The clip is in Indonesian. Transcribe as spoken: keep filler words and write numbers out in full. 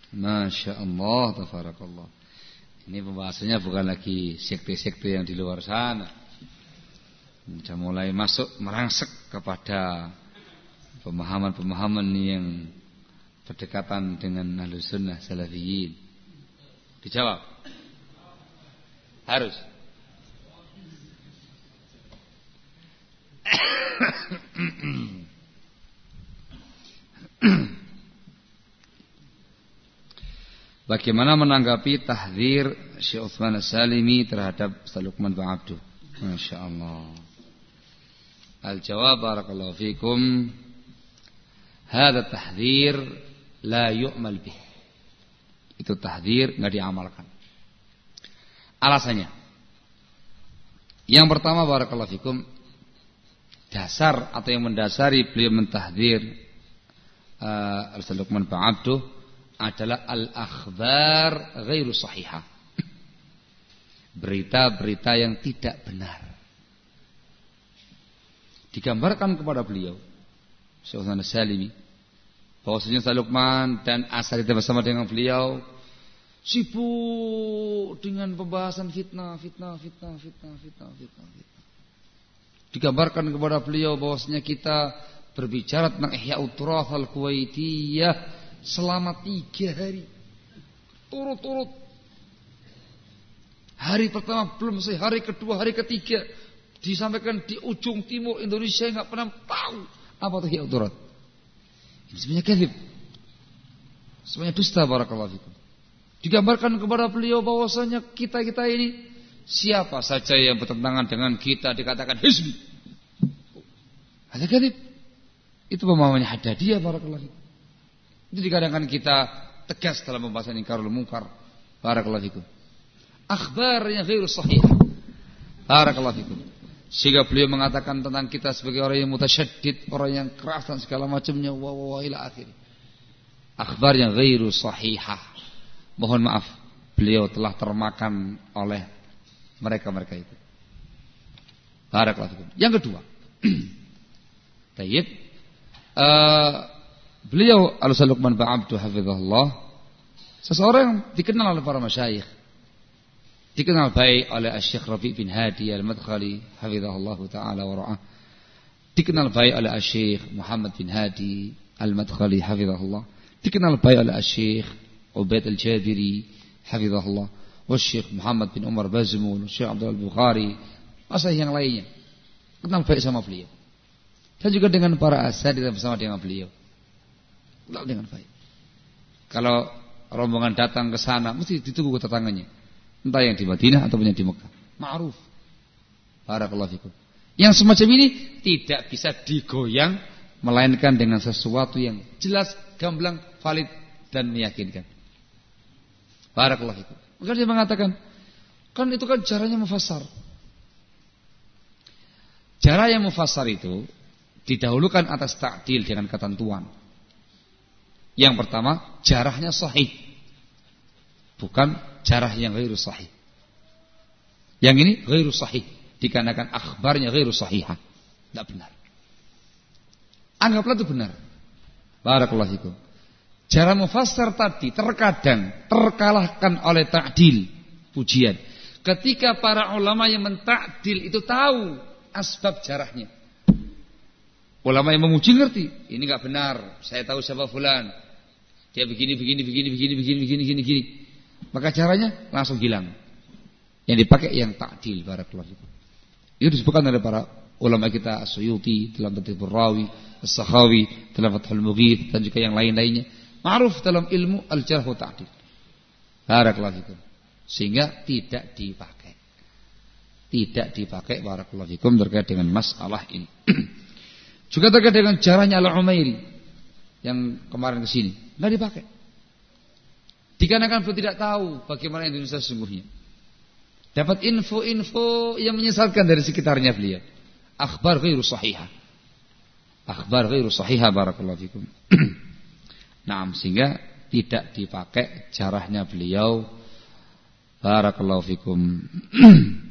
Masya Allah, tabarakallah. Ini pembahasannya bukan lagi sekte-sekte yang di luar sana. Sudah mulai masuk merangsek kepada pemahaman-pemahaman yang berdekatan dengan Ahlus Sunnah Salafiyin. Dijawab. Harus. Bagaimana menanggapi tahdzir Syekh Utsman As-Salimi terhadap Ustaz Luqman bin Abduh? Masya Allah. Al-jawab barakallahu fikum. Hada tahdzir la yu'mal bih. Itu tahdzir enggak diamalkan. Alasannya. Yang pertama barakallahu fikum, dasar atau yang mendasari beliau mentahdzir uh, Ustaz Luqman bin Abduh adalah al-akhbar ghairu sahihah. Berita-berita yang tidak benar. Digambarkan kepada beliau Syekh Utsman As-Salimi bahwasanya Ustaz Luqman dan asatidz bersama dengan beliau sibuk dengan pembahasan fitnah, fitnah, fitnah, fitnah, fitnah, fitnah, fitnah. Digambarkan kepada beliau bahwasanya kita berbicara tentang Ihya'ut Turath Al-Kuwaitiyah selama tiga hari turut-turut. Hari pertama belum selesai, hari kedua, hari ketiga disampaikan di ujung timur Indonesia yang nggak pernah tahu apa itu Ihya'ut Turath. Ini sebenarnya kadzib, sebenarnya dusta barakallahu fikum. Digambarkan kepada beliau bahwasanya kita-kita ini siapa saja yang bertentangan dengan kita dikatakan hizbi. Ada kadzib. Itu pemahamannya Haddadiyah barakallahu fikum. Itu dikatakan kita tegas dalam pembahasan ingkarul munkar. Barakallahu fikum. Akhbar yang ghairu sahih. Barakallahu fikum. Sehingga beliau mengatakan tentang kita sebagai orang yang mutasyaddid, orang yang keras dan segala macamnya wa wa ila akhir. Akhbar yang ghairu sahihah. Mohon maaf, beliau telah termakan oleh mereka-mereka itu. Barakallahu fikum. Yang kedua. Tayyib. Uh, beliau Al-Ustaz Luqman bin Abduh hafizahullah seseorang yang dikenal oleh para masyayikh, dikenal baik oleh Syekh Rabi' bin Hadi Al-Madkhali hafizahullah taala wa ra'ah, dikenal baik oleh Syekh Muhammad bin Hadi Al-Madkhali hafizahullah, dikenal baik oleh Syekh Ubaid Al-Jabiri hafizahullah, wa Syekh Muhammad bin Umar Bazmul, Syekh Abdul Bukhari, masyayikh yang lainnya kenal baik sama beliau. Dan juga dengan para asatidz bersama dengan beliau. Kenal dengan baik. Kalau rombongan datang ke sana mesti ditunggu kedatangannya. Entah yang di Madinah ataupun yang di Mekah. Ma'ruf. Barakallahu fikum. Yang semacam ini tidak bisa digoyang melainkan dengan sesuatu yang jelas, gamblang, valid dan meyakinkan. Barakallahu fikum. Maka dia mengatakan, kan itu kan caranya mufassar. Cara yang mufassar itu didahulukan atas ta'dil dengan ketentuan. Yang pertama, jarahnya sahih. Bukan jarah yang ghairu sahih. Yang ini ghairu sahih, dikarenakan akhbarnya ghairu sahihah. Tidak benar. Anggaplah itu benar. Barakallahu fikum. Cara mufassar tadi terkadang terkalahkan oleh ta'dil, pujian. Ketika para ulama yang mentakdil itu tahu asbab jarahnya. Ulama yang memuji ngerti, ini enggak benar. Saya tahu siapa fulan. Dia begini begini begini begini begini begini begini begini. Maka caranya langsung hilang. Yang dipakai yang ta'dil barakallahu fikum. Itu disebutkan oleh para ulama kita As-Suyuti dalam Tadribur Rawi, As-Sakhawi dalam Fathul Mughith dan juga yang lain-lainnya. Ma'ruf dalam ilmu al-jarh wa ta'dil. Barakallahu fikum. Sehingga tidak dipakai. Tidak dipakai barakallahu fikum terkait dengan masalah ini. Juga terkait dengan caranya Al-Umairi yang kemarin ke sini, enggak dipakai. Dikarenakan beliau tidak tahu bagaimana Indonesia sesungguhnya. Dapat info-info yang menyesatkan dari sekitarnya beliau. Akhbar ghairu sahihah. Akhbar ghairu sahihah barakallahu fikum. Naam, sehingga tidak dipakai jarahnya beliau. Barakallahu fikum.